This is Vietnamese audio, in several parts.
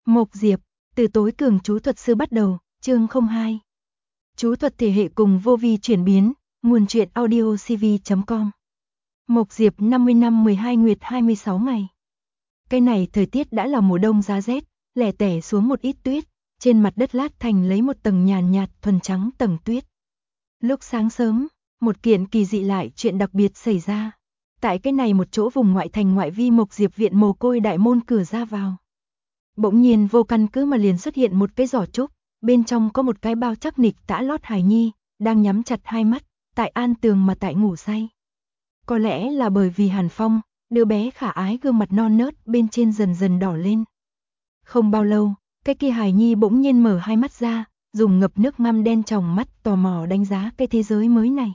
Mộc Diệp, từ tối cường chú thuật sư bắt đầu, chương 02. Chú thuật thể hệ cùng vô vi chuyển biến, nguồn truyện audio cv.com. Mộc Diệp 50 năm 12 nguyệt 26 ngày. Cái này thời tiết đã là mùa đông giá rét, lẻ tẻ xuống một ít tuyết, trên mặt đất lát thành lấy một tầng nhàn nhạt thuần trắng tầng tuyết. Lúc sáng sớm, một kiện kỳ dị lại chuyện đặc biệt xảy ra. Tại cái này một chỗ vùng ngoại thành ngoại vi Mộc Diệp viện mồ côi đại môn cửa ra vào. Bỗng nhiên vô căn cứ mà liền xuất hiện một cái giỏ trúc, bên trong có một cái bao chắc nịch tã lót hài nhi, đang nhắm chặt hai mắt, tại an tường mà tại ngủ say. Có lẽ là bởi vì Hàn Phong, đứa bé khả ái gương mặt non nớt bên trên dần dần đỏ lên. Không bao lâu, cái kia hài nhi bỗng nhiên mở hai mắt ra, dùng ngập nước ngăm đen tròng mắt tò mò đánh giá cái thế giới mới này.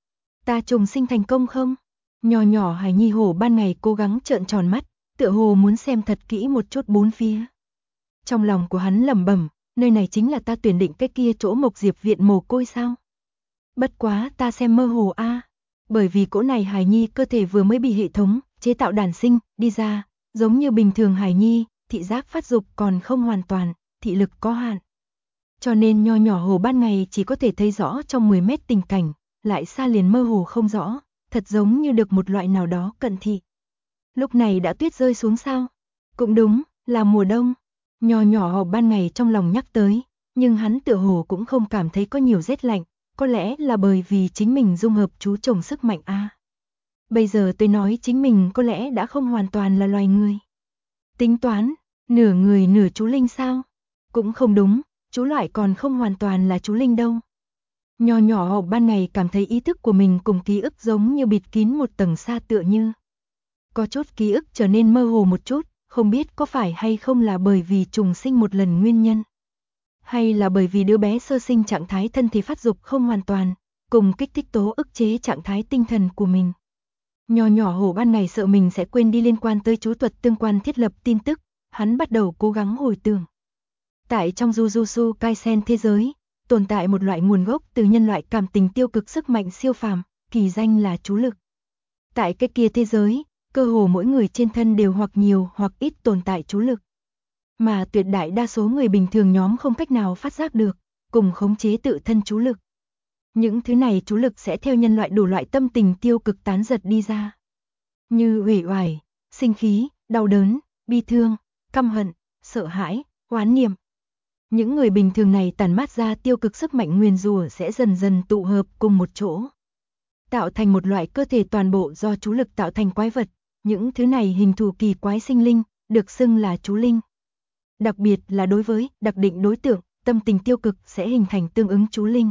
Ta trùng sinh thành công không? Nhỏ nhỏ hài nhi hổ ban ngày cố gắng trợn tròn mắt, tựa hồ muốn xem thật kỹ một chút bốn phía. Trong lòng của hắn lẩm bẩm, nơi này chính là ta tuyển định cái kia chỗ Mộc Diệp viện mồ côi sao? Bất quá ta xem mơ hồ a, bởi vì cỗ này hài nhi cơ thể vừa mới bị hệ thống chế tạo đản sinh đi ra, giống như bình thường hài nhi, thị giác phát dục còn không hoàn toàn, thị lực có hạn. Cho nên nho nhỏ hồ ban ngày chỉ có thể thấy rõ trong 10 mét tình cảnh, lại xa liền mơ hồ không rõ, thật giống như được một loại nào đó cận thị. Lúc này đã tuyết rơi xuống sao? Cũng đúng, là mùa đông. Nho nhỏ hồ ban ngày trong lòng nhắc tới, nhưng hắn tựa hồ cũng không cảm thấy có nhiều rét lạnh, có lẽ là bởi vì chính mình dung hợp chú chồng sức mạnh a. Bây giờ tôi nói chính mình có lẽ đã không hoàn toàn là loài người. Tính toán, nửa người nửa chú linh sao? Cũng không đúng, chú loại còn không hoàn toàn là chú linh đâu. Nho nhỏ hồ ban ngày cảm thấy ý thức của mình cùng ký ức giống như bịt kín một tầng sa tựa như. Có chút ký ức trở nên mơ hồ một chút, không biết có phải hay không là bởi vì trùng sinh một lần nguyên nhân. Hay là bởi vì đứa bé sơ sinh trạng thái thân thể phát dục không hoàn toàn, cùng kích thích tố ức chế trạng thái tinh thần của mình. Nho nhỏ hổ ban ngày sợ mình sẽ quên đi liên quan tới chú thuật tương quan thiết lập tin tức, hắn bắt đầu cố gắng hồi tưởng. Tại trong Jujutsu Kaisen thế giới, tồn tại một loại nguồn gốc từ nhân loại cảm tình tiêu cực sức mạnh siêu phàm, kỳ danh là chú lực. Tại cái kia thế giới, cơ hồ mỗi người trên thân đều hoặc nhiều hoặc ít tồn tại chú lực. Mà tuyệt đại đa số người bình thường nhóm không cách nào phát giác được, cùng khống chế tự thân chú lực. Những thứ này chú lực sẽ theo nhân loại đủ loại tâm tình tiêu cực tán giật đi ra. Như uể oải, sinh khí, đau đớn, bi thương, căm hận, sợ hãi, oán niệm. Những người bình thường này tản mát ra tiêu cực sức mạnh nguyền rủa sẽ dần dần tụ hợp cùng một chỗ, tạo thành một loại cơ thể toàn bộ do chú lực tạo thành quái vật. Những thứ này hình thù kỳ quái sinh linh, được xưng là chú linh. Đặc biệt là đối với đặc định đối tượng, tâm tình tiêu cực sẽ hình thành tương ứng chú linh.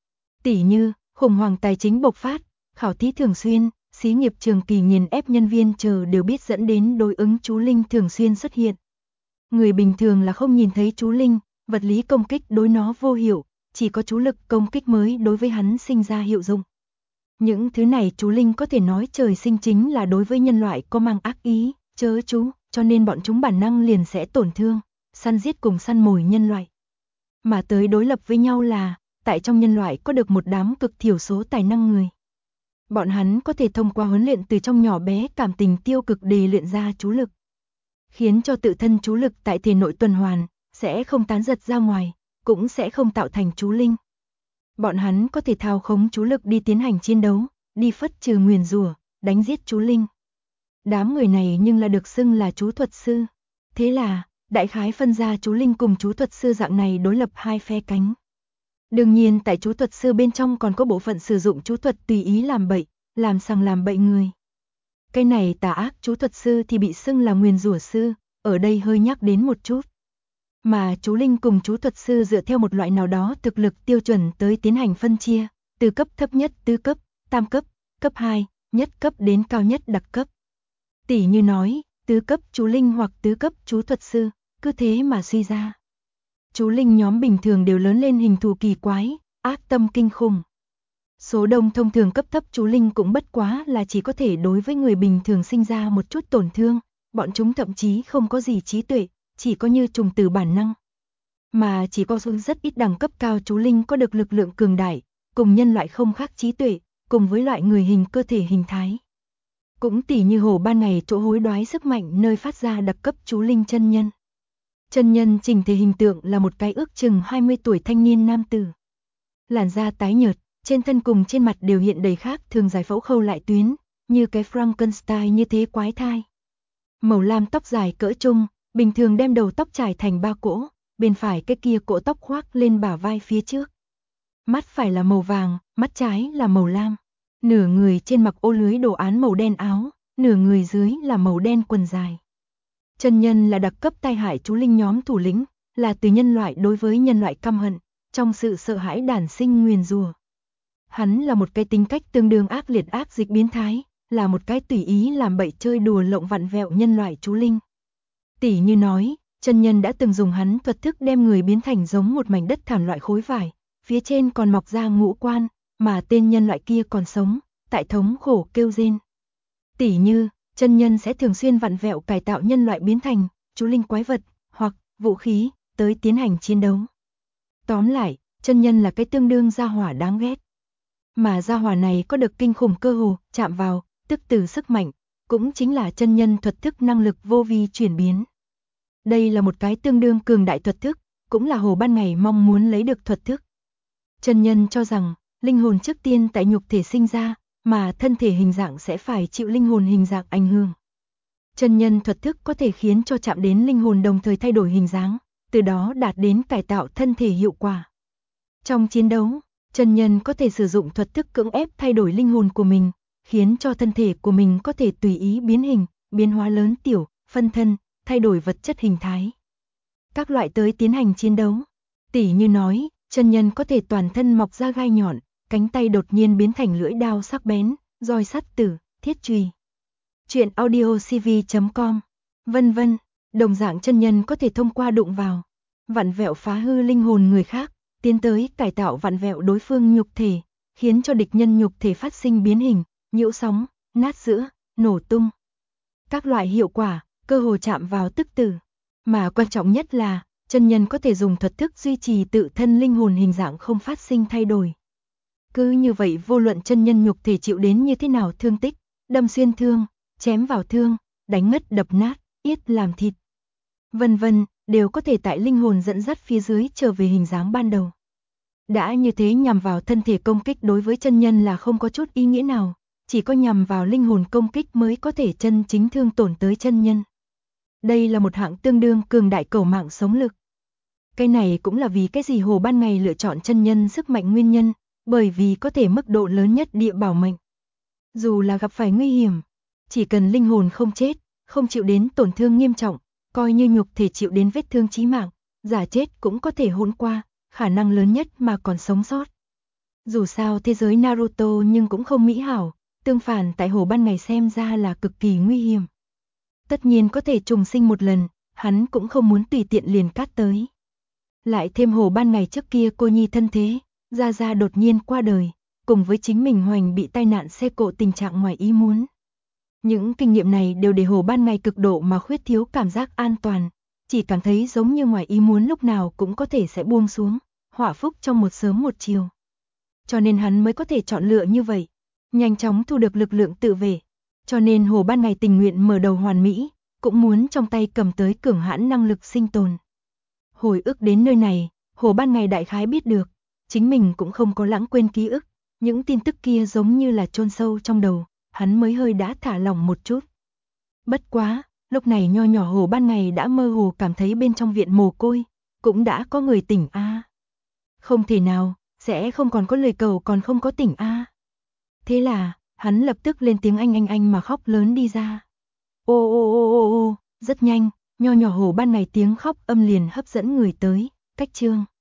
Tỉ như, khủng hoảng tài chính bộc phát, khảo thí thường xuyên, xí nghiệp trường kỳ nghiền ép nhân viên chờ đều biết dẫn đến đối ứng chú linh thường xuyên xuất hiện. Người bình thường là không nhìn thấy chú linh, vật lý công kích đối nó vô hiệu, chỉ có chú lực công kích mới đối với hắn sinh ra hiệu dụng. Những thứ này chú linh có thể nói trời sinh chính là đối với nhân loại có mang ác ý, chớ chú, cho nên bọn chúng bản năng liền sẽ tổn thương, săn giết cùng săn mồi nhân loại. Mà tới đối lập với nhau là, tại trong nhân loại có được một đám cực thiểu số tài năng người. Bọn hắn có thể thông qua huấn luyện từ trong nhỏ bé cảm tình tiêu cực để luyện ra chú lực, khiến cho tự thân chú lực tại thể nội tuần hoàn, sẽ không tán giật ra ngoài, cũng sẽ không tạo thành chú linh. Bọn hắn có thể thao khống chú lực đi tiến hành chiến đấu, đi phất trừ nguyền rủa, đánh giết chú linh. Đám người này nhưng là được xưng là chú thuật sư. Thế là, đại khái phân ra chú linh cùng chú thuật sư dạng này đối lập hai phe cánh. Đương nhiên tại chú thuật sư bên trong còn có bộ phận sử dụng chú thuật tùy ý làm bậy, làm sằng làm bậy người. Cái này tà ác chú thuật sư thì bị xưng là nguyền rủa sư, ở đây hơi nhắc đến một chút. Mà chú linh cùng chú thuật sư dựa theo một loại nào đó thực lực tiêu chuẩn tới tiến hành phân chia, từ cấp thấp nhất tứ cấp, tam cấp, cấp 2, nhất cấp đến cao nhất đặc cấp. Tỉ như nói, tứ cấp chú linh hoặc tứ cấp chú thuật sư, cứ thế mà suy ra. Chú linh nhóm bình thường đều lớn lên hình thù kỳ quái, ác tâm kinh khủng. Số đông thông thường cấp thấp chú linh cũng bất quá là chỉ có thể đối với người bình thường sinh ra một chút tổn thương, bọn chúng thậm chí không có gì trí tuệ, chỉ có như trùng từ bản năng. Mà chỉ có rất ít đẳng cấp cao chú linh có được lực lượng cường đại, cùng nhân loại không khác trí tuệ, cùng với loại người hình cơ thể hình thái. Cũng tỉ như hồ ban ngày chỗ hối đoái sức mạnh nơi phát ra đặc cấp chú linh chân nhân. Chân nhân chỉnh thể hình tượng là một cái ước chừng 20 tuổi thanh niên nam tử. Làn da tái nhợt, trên thân cùng trên mặt đều hiện đầy khác thường giải phẫu khâu lại tuyến, như cái Frankenstein như thế quái thai. Màu lam tóc dài cỡ trung, bình thường đem đầu tóc trải thành 3 cỗ, bên phải cái kia cỗ tóc khoác lên bả vai phía trước. Mắt phải là màu vàng, mắt trái là màu lam. Nửa người trên mặc ô lưới đồ án màu đen áo, nửa người dưới là màu đen quần dài. Chân nhân là đặc cấp tai hại chú linh nhóm thủ lĩnh, là từ nhân loại đối với nhân loại căm hận, trong sự sợ hãi đản sinh nguyền rủa. Hắn là một cái tính cách tương đương ác liệt ác dịch biến thái, là một cái tùy ý làm bậy chơi đùa lộng vặn vẹo nhân loại chú linh. Tỷ như nói, chân nhân đã từng dùng hắn thuật thức đem người biến thành giống một mảnh đất thảm loại khối vải, phía trên còn mọc ra ngũ quan, mà tên nhân loại kia còn sống, tại thống khổ kêu rên. Tỷ như, chân nhân sẽ thường xuyên vặn vẹo cải tạo nhân loại biến thành chú linh quái vật hoặc vũ khí tới tiến hành chiến đấu. Tóm lại, chân nhân là cái tương đương gia hỏa đáng ghét. Mà gia hỏa này có được kinh khủng cơ hồ chạm vào, tức từ sức mạnh, cũng chính là chân nhân thuật thức năng lực vô vi chuyển biến. Đây là một cái tương đương cường đại thuật thức, cũng là Hồ Ban Ngày mong muốn lấy được thuật thức. Chân nhân cho rằng, linh hồn trước tiên tại nhục thể sinh ra, mà thân thể hình dạng sẽ phải chịu linh hồn hình dạng ảnh hưởng. Chân nhân thuật thức có thể khiến cho chạm đến linh hồn đồng thời thay đổi hình dáng, từ đó đạt đến cải tạo thân thể hiệu quả. Trong chiến đấu, chân nhân có thể sử dụng thuật thức cưỡng ép thay đổi linh hồn của mình, khiến cho thân thể của mình có thể tùy ý biến hình, biến hóa lớn tiểu, phân thân, thay đổi vật chất hình thái. Các loại tới tiến hành chiến đấu. Tỷ như nói, chân nhân có thể toàn thân mọc ra gai nhọn, cánh tay đột nhiên biến thành lưỡi đao sắc bén, roi sắt tử, thiết chùy. Chuyện audiocv.com, vân vân. Đồng dạng chân nhân có thể thông qua đụng vào, vặn vẹo phá hư linh hồn người khác, tiến tới cải tạo vặn vẹo đối phương nhục thể, khiến cho địch nhân nhục thể phát sinh biến hình, nhiễu sóng, nát giữa, nổ tung. Các loại hiệu quả, cơ hồ chạm vào tức tử. Mà quan trọng nhất là, chân nhân có thể dùng thuật thức duy trì tự thân linh hồn hình dạng không phát sinh thay đổi. Cứ như vậy vô luận chân nhân nhục thể chịu đến như thế nào thương tích, đâm xuyên thương, chém vào thương, đánh ngất đập nát, yết làm thịt, vân vân, đều có thể tại linh hồn dẫn dắt phía dưới trở về hình dáng ban đầu. Đã như thế nhằm vào thân thể công kích đối với chân nhân là không có chút ý nghĩa nào, chỉ có nhằm vào linh hồn công kích mới có thể chân chính thương tổn tới chân nhân. Đây là một hạng tương đương cường đại cầu mạng sống lực. Cái này cũng là vì cái gì Hồ Ban Ngày lựa chọn chân nhân sức mạnh nguyên nhân, bởi vì có thể mức độ lớn nhất địa bảo mệnh. Dù là gặp phải nguy hiểm, chỉ cần linh hồn không chết, không chịu đến tổn thương nghiêm trọng, coi như nhục thể chịu đến vết thương chí mạng, giả chết cũng có thể hỗn qua, khả năng lớn nhất mà còn sống sót. Dù sao thế giới Naruto nhưng cũng không mỹ hảo, tương phản tại Hồ Ban Ngày xem ra là cực kỳ nguy hiểm. Tất nhiên có thể trùng sinh một lần, hắn cũng không muốn tùy tiện liền cát tới. Lại thêm Hồ Ban Ngày trước kia cô nhi thân thế, Gia Gia đột nhiên qua đời, cùng với chính mình hoành bị tai nạn xe cộ tình trạng ngoài ý muốn. Những kinh nghiệm này đều để Hồ Ban Ngày cực độ mà khuyết thiếu cảm giác an toàn, chỉ cảm thấy giống như ngoài ý muốn lúc nào cũng có thể sẽ buông xuống, họa phúc trong một sớm một chiều. Cho nên hắn mới có thể chọn lựa như vậy, nhanh chóng thu được lực lượng tự vệ. Cho nên Hồ Ban Ngày tình nguyện mở đầu hoàn mỹ, cũng muốn trong tay cầm tới cường hãn năng lực sinh tồn. Hồi ức đến nơi này, Hồ Ban Ngày đại khái biết được, chính mình cũng không có lãng quên ký ức, những tin tức kia giống như là chôn sâu trong đầu, hắn mới hơi đã thả lỏng một chút. Bất quá, lúc này nho nhỏ Hồ Ban Ngày đã mơ hồ cảm thấy bên trong viện mồ côi, cũng đã có người tỉnh a. Không thể nào, sẽ không còn có lời cầu còn không có tỉnh a. Thế là, hắn lập tức lên tiếng anh mà khóc lớn đi ra. Ô ô ô ô ô, rất nhanh, nho nhỏ Hồ Ban Ngày tiếng khóc âm liền hấp dẫn người tới, cách chương.